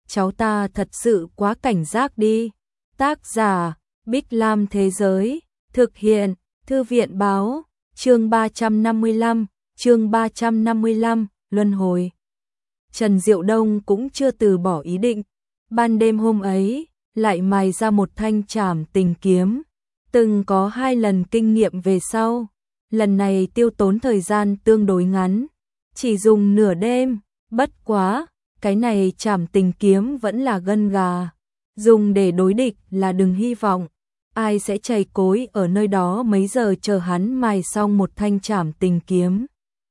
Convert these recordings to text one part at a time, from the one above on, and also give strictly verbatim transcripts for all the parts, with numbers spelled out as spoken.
cháu ta thật sự quá cảnh giác đi. Tác giả, Bích Lam Thế Giới, thực hiện, Thư viện Báo, chương ba trăm năm mươi lăm, chương ba trăm năm mươi lăm, luân hồi. Trần Diệu Đông cũng chưa từ bỏ ý định, ban đêm hôm ấy, lại mài ra một thanh trảm tình kiếm, từng có hai lần kinh nghiệm về sau, lần này tiêu tốn thời gian tương đối ngắn, chỉ dùng nửa đêm, bất quá, cái này trảm tình kiếm vẫn là gân gà, dùng để đối địch là đừng hy vọng, ai sẽ chày cối ở nơi đó mấy giờ chờ hắn mài xong một thanh trảm tình kiếm.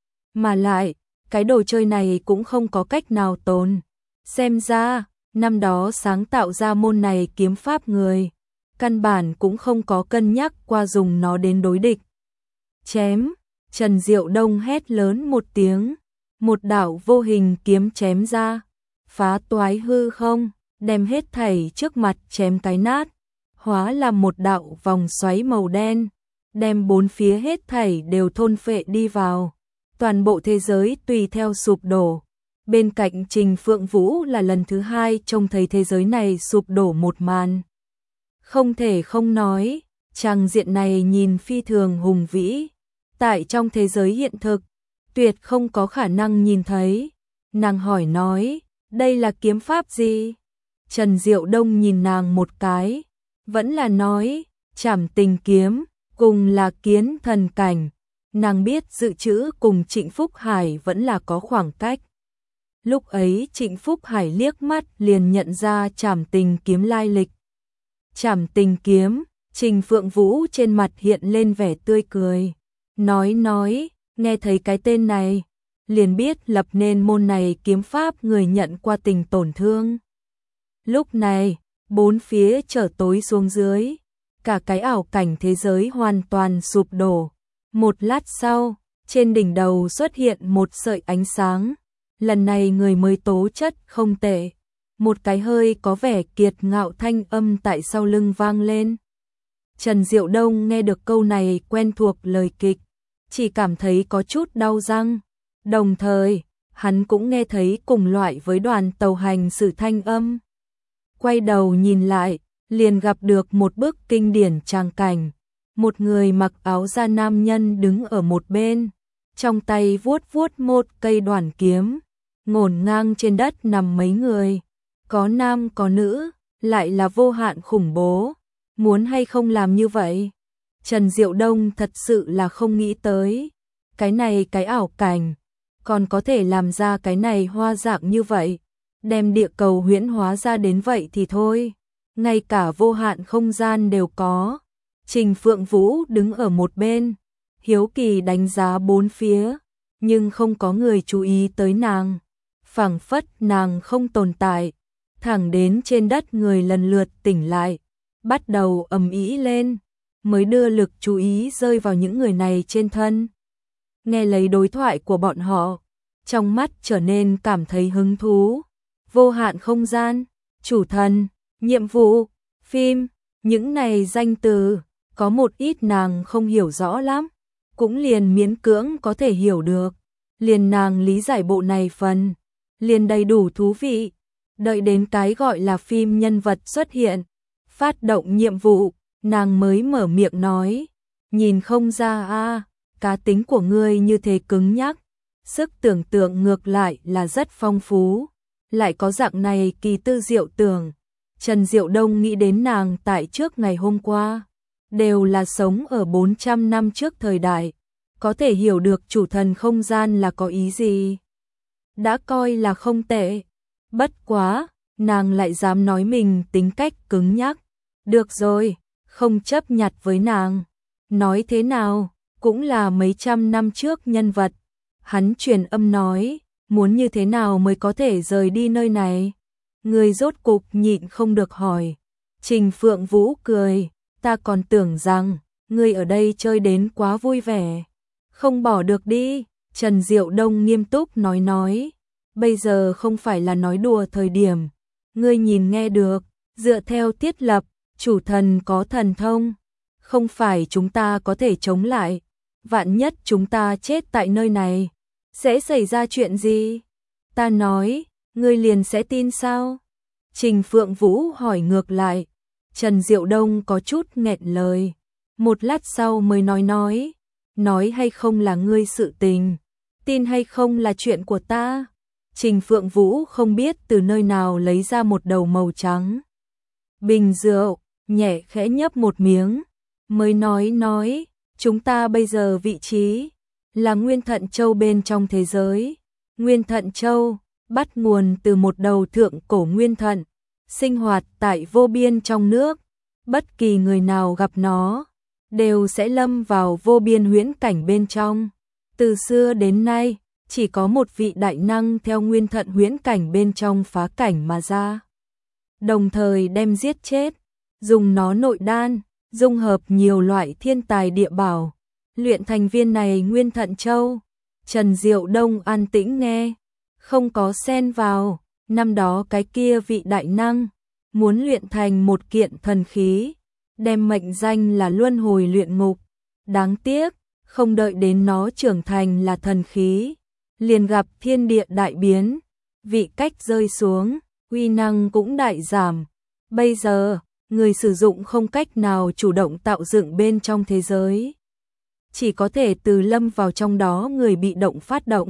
Mà lại, cái đồ chơi này cũng không có cách nào tồn. Xem ra, năm đó sáng tạo ra môn này kiếm pháp người, căn bản cũng không có cân nhắc qua dùng nó đến đối địch. Chém, Trần Diệu Đông hét lớn một tiếng, một đạo vô hình kiếm chém ra, phá toái hư không, đem hết thảy trước mặt chém cái nát, hóa làm một đạo vòng xoáy màu đen, đem bốn phía hết thảy đều thôn phệ đi vào. Toàn bộ thế giới tùy theo sụp đổ. Bên cạnh Trình Phượng Vũ là lần thứ hai trông thấy thế giới này sụp đổ một màn. Không thể không nói, trang diện này nhìn phi thường hùng vĩ. Tại trong thế giới hiện thực, tuyệt không có khả năng nhìn thấy. Nàng hỏi nói, đây là kiếm pháp gì? Trần Diệu Đông nhìn nàng một cái, vẫn là nói, trảm tình kiếm, cùng là kiến thần cảnh. Nàng biết dự trữ cùng Trịnh Phúc Hải vẫn là có khoảng cách. Lúc ấy Trịnh Phúc Hải liếc mắt liền nhận ra trảm tình kiếm lai lịch. Trảm tình kiếm, Trình Phượng Vũ trên mặt hiện lên vẻ tươi cười. Nói nói, nghe thấy cái tên này, liền biết lập nên môn này kiếm pháp người nhận qua tình tổn thương. Lúc này, bốn phía trở tối xuống dưới, cả cái ảo cảnh thế giới hoàn toàn sụp đổ. Một lát sau, trên đỉnh đầu xuất hiện một sợi ánh sáng. Lần này người mới tố chất không tệ. Một cái hơi có vẻ kiệt ngạo thanh âm tại sau lưng vang lên. Trần Diệu Đông nghe được câu này quen thuộc lời kịch, chỉ cảm thấy có chút đau răng. Đồng thời, hắn cũng nghe thấy cùng loại với đoàn tàu hành sự thanh âm. Quay đầu nhìn lại, liền gặp được một bức kinh điển tràng cảnh. Một người mặc áo da nam nhân đứng ở một bên, trong tay vuốt vuốt một cây đoản kiếm, ngổn ngang trên đất nằm mấy người, có nam có nữ, lại là vô hạn khủng bố, muốn hay không làm như vậy? Trần Diệu Đông thật sự là không nghĩ tới, cái này cái ảo cảnh, còn có thể làm ra cái này hoa dạng như vậy, đem địa cầu huyễn hóa ra đến vậy thì thôi, ngay cả vô hạn không gian đều có. Trình Phượng Vũ đứng ở một bên, hiếu kỳ đánh giá bốn phía, nhưng không có người chú ý tới nàng. Phảng phất nàng không tồn tại, thẳng đến trên đất người lần lượt tỉnh lại, bắt đầu ầm ĩ lên, mới đưa lực chú ý rơi vào những người này trên thân. Nghe lấy đối thoại của bọn họ, trong mắt trở nên cảm thấy hứng thú. Vô hạn không gian, chủ thần, nhiệm vụ, phim, những này danh từ. Có một ít nàng không hiểu rõ lắm, cũng liền miễn cưỡng có thể hiểu được. Liền nàng lý giải bộ này phần, liền đầy đủ thú vị. Đợi đến cái gọi là phim nhân vật xuất hiện, phát động nhiệm vụ, nàng mới mở miệng nói. Nhìn không ra a, cá tính của ngươi như thế cứng nhắc, sức tưởng tượng ngược lại là rất phong phú. Lại có dạng này kỳ tư diệu tưởng. Trần Diệu Đông nghĩ đến nàng tại trước ngày hôm qua. Đều là sống ở bốn trăm năm trước thời đại, có thể hiểu được chủ thần không gian là có ý gì. Đã coi là không tệ, bất quá, nàng lại dám nói mình tính cách cứng nhắc. Được rồi, không chấp nhặt với nàng. Nói thế nào, cũng là mấy trăm năm trước nhân vật. Hắn truyền âm nói, muốn như thế nào mới có thể rời đi nơi này. Người rốt cục nhịn không được hỏi. Trình Phượng Vũ cười. Ta còn tưởng rằng, ngươi ở đây chơi đến quá vui vẻ. Không bỏ được đi, Trần Diệu Đông nghiêm túc nói nói. Bây giờ không phải là nói đùa thời điểm. Ngươi nhìn nghe được, dựa theo thiết lập, chủ thần có thần thông. Không phải chúng ta có thể chống lại. Vạn nhất chúng ta chết tại nơi này. Sẽ xảy ra chuyện gì? Ta nói, ngươi liền sẽ tin sao? Trình Phượng Vũ hỏi ngược lại. Trần Diệu Đông có chút nghẹn lời. Một lát sau mới nói nói. Nói hay không là ngươi sự tình. Tin hay không là chuyện của ta. Trình Phượng Vũ không biết từ nơi nào lấy ra một đầu màu trắng bình rượu, nhẹ khẽ nhấp một miếng, mới nói nói, chúng ta bây giờ vị trí là Nguyên Thận Châu bên trong thế giới. Nguyên Thận Châu bắt nguồn từ một đầu thượng cổ nguyên thận, sinh hoạt tại vô biên trong nước, bất kỳ người nào gặp nó đều sẽ lâm vào vô biên huyễn cảnh bên trong. Từ xưa đến nay, chỉ có một vị đại năng theo nguyên thận huyễn cảnh bên trong phá cảnh mà ra, đồng thời đem giết chết, dùng nó nội đan, dung hợp nhiều loại thiên tài địa bảo, luyện thành viên này Nguyên Thận Châu. Trần Diệu Đông an tĩnh nghe, không có xen vào. Năm đó cái kia vị đại năng muốn luyện thành một kiện thần khí, đem mệnh danh là Luân Hồi Luyện Ngục. Đáng tiếc, không đợi đến nó trưởng thành là thần khí, liền gặp thiên địa đại biến, vị cách rơi xuống, uy năng cũng đại giảm. Bây giờ, người sử dụng không cách nào chủ động tạo dựng bên trong thế giới, chỉ có thể từ lâm vào trong đó người bị động phát động.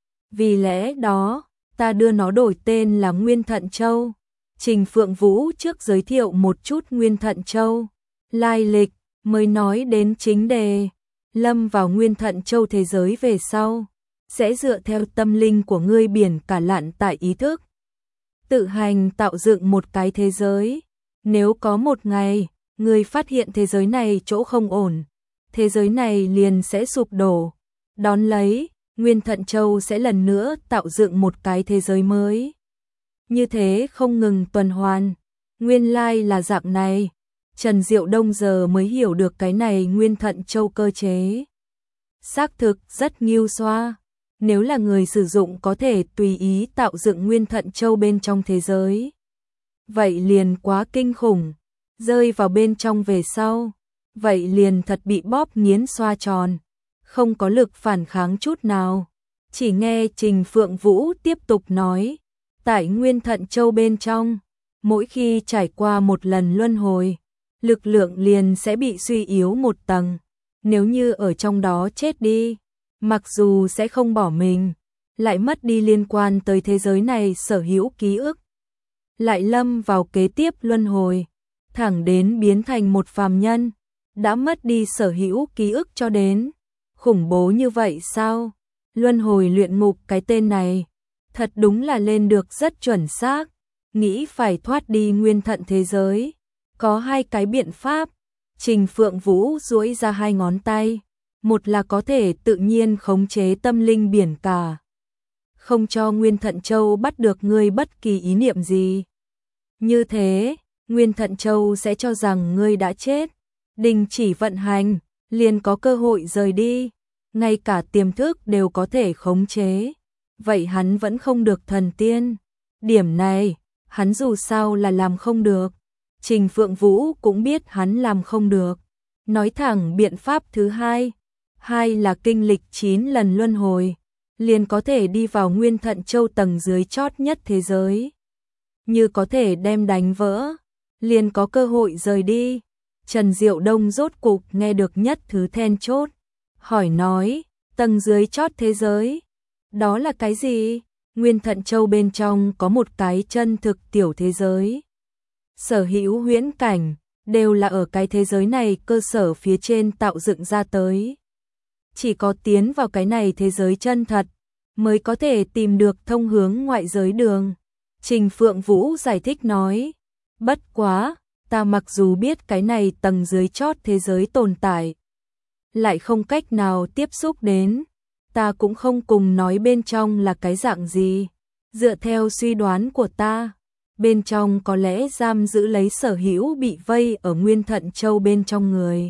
Vì lẽ đó, ta đưa nó đổi tên là Nguyên Thận Châu. Trình Phượng Vũ trước giới thiệu một chút Nguyên Thận Châu lai lịch, mới nói đến chính đề. Lâm vào Nguyên Thận Châu thế giới về sau, sẽ dựa theo tâm linh của ngươi biển cả lặn tại ý thức, tự hành tạo dựng một cái thế giới. Nếu có một ngày, ngươi phát hiện thế giới này chỗ không ổn, thế giới này liền sẽ sụp đổ. Đón lấy, Nguyên Thận Châu sẽ lần nữa tạo dựng một cái thế giới mới. Như thế không ngừng tuần hoàn. Nguyên lai là dạng này. Trần Diệu Đông giờ mới hiểu được cái này Nguyên Thận Châu cơ chế. Xác thực rất nghiêu xoa. Nếu là người sử dụng có thể tùy ý tạo dựng Nguyên Thận Châu bên trong thế giới, vậy liền quá kinh khủng. Rơi vào bên trong về sau, vậy liền thật bị bóp nghiến xoa tròn, không có lực phản kháng chút nào. Chỉ nghe Trình Phượng Vũ tiếp tục nói, tại Nguyên Thận Châu bên trong, mỗi khi trải qua một lần luân hồi, lực lượng liền sẽ bị suy yếu một tầng. Nếu như ở trong đó chết đi, mặc dù sẽ không bỏ mình, lại mất đi liên quan tới thế giới này sở hữu ký ức, lại lâm vào kế tiếp luân hồi, thẳng đến biến thành một phàm nhân, đã mất đi sở hữu ký ức cho đến. Khủng bố như vậy sao? Luân Hồi Luyện Ngục cái tên này, thật đúng là lên được rất chuẩn xác. Nghĩ phải thoát đi nguyên thận thế giới, có hai cái biện pháp. Trình Phượng Vũ duỗi ra hai ngón tay, một là có thể tự nhiên khống chế tâm linh biển cả, không cho Nguyên Thận Châu bắt được ngươi bất kỳ ý niệm gì. Như thế, Nguyên Thận Châu sẽ cho rằng ngươi đã chết, đình chỉ vận hành, liền có cơ hội rời đi, ngay cả tiềm thức đều có thể khống chế. Vậy hắn vẫn không được thần tiên. Điểm này, hắn dù sao là làm không được. Trình Phượng Vũ cũng biết hắn làm không được. Nói thẳng biện pháp thứ hai, hai là kinh lịch chín lần luân hồi, liền có thể đi vào Nguyên Thận Châu tầng dưới chót nhất thế giới. Như có thể đem đánh vỡ, liền có cơ hội rời đi. Trần Diệu Đông rốt cục nghe được nhất thứ then chốt, hỏi nói, tầng dưới chót thế giới, đó là cái gì? Nguyên Thận Châu bên trong có một cái chân thực tiểu thế giới. Sở hữu huyễn cảnh, đều là ở cái thế giới này cơ sở phía trên tạo dựng ra tới. Chỉ có tiến vào cái này thế giới chân thật, mới có thể tìm được thông hướng ngoại giới đường. Trình Phượng Vũ giải thích nói, bất quá, ta mặc dù biết cái này tầng dưới chót thế giới tồn tại, lại không cách nào tiếp xúc đến, ta cũng không cùng nói bên trong là cái dạng gì. Dựa theo suy đoán của ta, bên trong có lẽ giam giữ lấy sở hữu bị vây ở Nguyên Thận Châu bên trong người.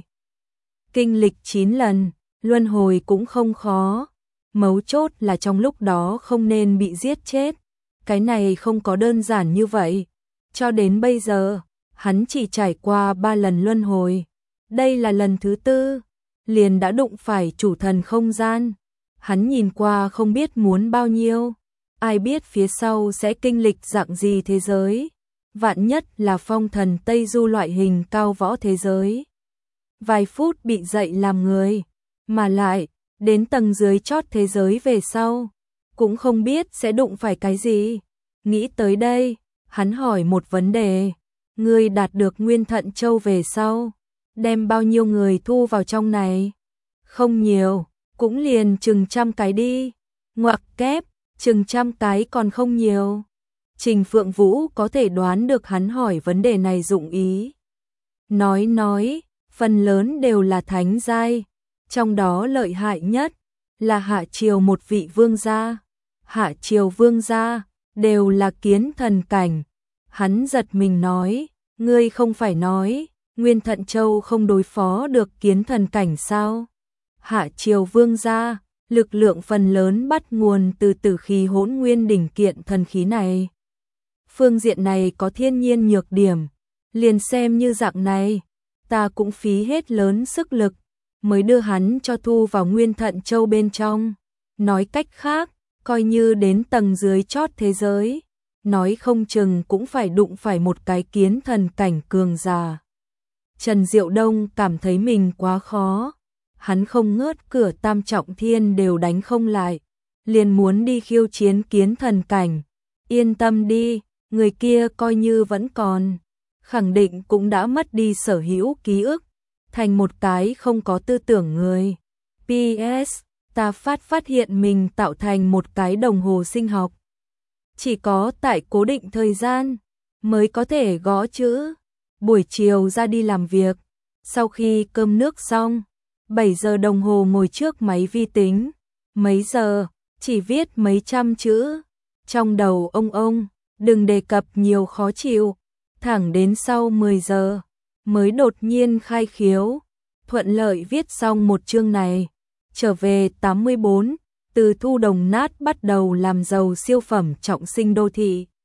Kinh lịch chín lần, luân hồi cũng không khó, mấu chốt là trong lúc đó không nên bị giết chết. Cái này không có đơn giản như vậy. Cho đến bây giờ, hắn chỉ trải qua ba lần luân hồi. Đây là lần thứ tư, liền đã đụng phải chủ thần không gian. Hắn nhìn qua không biết muốn bao nhiêu, ai biết phía sau sẽ kinh lịch dạng gì thế giới. vạn nhất là phong thần Tây Du loại hình cao võ thế giới. Vài phút bị dậy làm người, mà lại, đến tầng dưới chót thế giới về sau, cũng không biết sẽ đụng phải cái gì. Nghĩ tới đây, hắn hỏi một vấn đề, ngươi đạt được Nguyên Thận Châu về sau, đem bao nhiêu người thu vào trong này? Không nhiều, cũng liền chừng trăm cái đi. Ngoặc kép, chừng trăm cái còn không nhiều. Trình Phượng Vũ có thể đoán được hắn hỏi vấn đề này dụng ý. Nói nói, phần lớn đều là thánh giai, trong đó lợi hại nhất là Hạ Triều một vị vương gia. Hạ Triều vương gia đều là kiến thần cảnh. Hắn giật mình nói, ngươi không phải nói Nguyên Thận Châu không đối phó được kiến thần cảnh sao? Hạ Triều vương gia, lực lượng phần lớn bắt nguồn từ tử khí Hỗn Nguyên đỉnh kiện thần khí này. Phương diện này có thiên nhiên nhược điểm, liền xem như dạng này, ta cũng phí hết lớn sức lực mới đưa hắn cho thu vào Nguyên Thận Châu bên trong. Nói cách khác, coi như đến tầng dưới chót thế giới, nói không chừng cũng phải đụng phải một cái kiến thần cảnh cường giả. Trần Diệu Đông cảm thấy mình quá khó, hắn không ngớt cửa tam trọng thiên đều đánh không lại, liền muốn đi khiêu chiến kiến thần cảnh. Yên tâm đi, người kia coi như vẫn còn, khẳng định cũng đã mất đi sở hữu ký ức, thành một cái không có tư tưởng người. pê ét, ta phát phát hiện mình tạo thành một cái đồng hồ sinh học. Chỉ có tại cố định thời gian mới có thể gõ chữ. Buổi chiều ra đi làm việc, sau khi cơm nước xong, bảy giờ đồng hồ ngồi trước máy vi tính, mấy giờ, chỉ viết mấy trăm chữ. Trong đầu ông ông, đừng đề cập nhiều khó chịu, thẳng đến sau mười giờ, mới đột nhiên khai khiếu, thuận lợi viết xong một chương này. Trở về tám mươi bốn, từ thu đồng nát bắt đầu làm giàu siêu phẩm trọng sinh đô thị.